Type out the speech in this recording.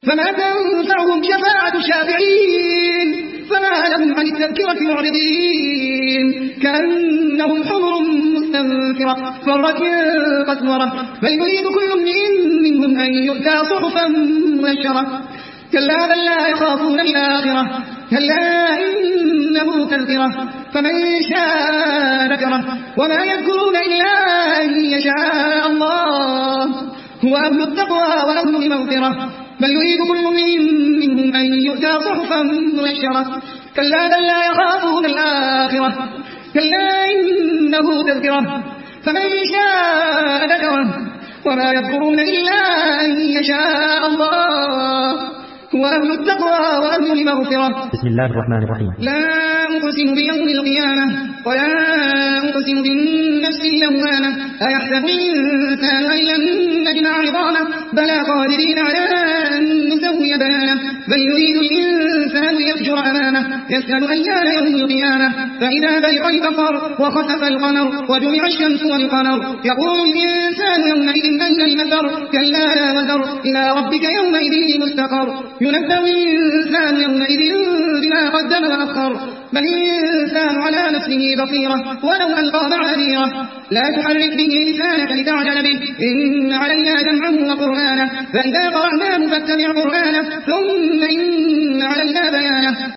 فما تنفعهم شفاعة الشافعين فما لهم عن التذكرة معرضين كأنهم حمر مستنفرة فرت من قسورة بل يريد كل امرئ منهم أن يؤتى صحفا منشرة كلا بل لا يخافون الآخرة كلا إنه تذكرة فمن شاء ذكره وما يذكرون إلا أن يشاء الله هو أهل التقوى وأهل المغفرة بل يريد كل منهم أن يؤتى صحفا منشرة كلا بل لا يخافون الآخرة كلا إنه تذكرة فمن شاء ذكره وما يذكرون إلا أن يشاء الله هو أهل التقوى وأهل المغفرة. بسم الله الرحمن الرحيم. لا أقسم بيوم القيامة ولا أقسم بالنفس اللوامة أيحسب الإنسان أن لن نجمع عظامه بلى قادرين على أن نسوي بنانه بل يريد الإنسان ليفجر أمامه يسأل أيان يوم القيامة فإذا برق البصر وخسف القمر وجمع الشمس والقمر يقول الإنسان يومئذ أين المفر كلا لا وزر إلى ربك يومئذ المستقر ينبأ الإنسان يومئذ بما قدم وأخر بل الإنسان على نفسه بصيرة ولو ألقى معاذيره لا تحرك به لسانك لتعجل به إن علينا جمعه وقرآنه فإذا قرأناه فاتبع قرآنه ثم إن علينا بيانه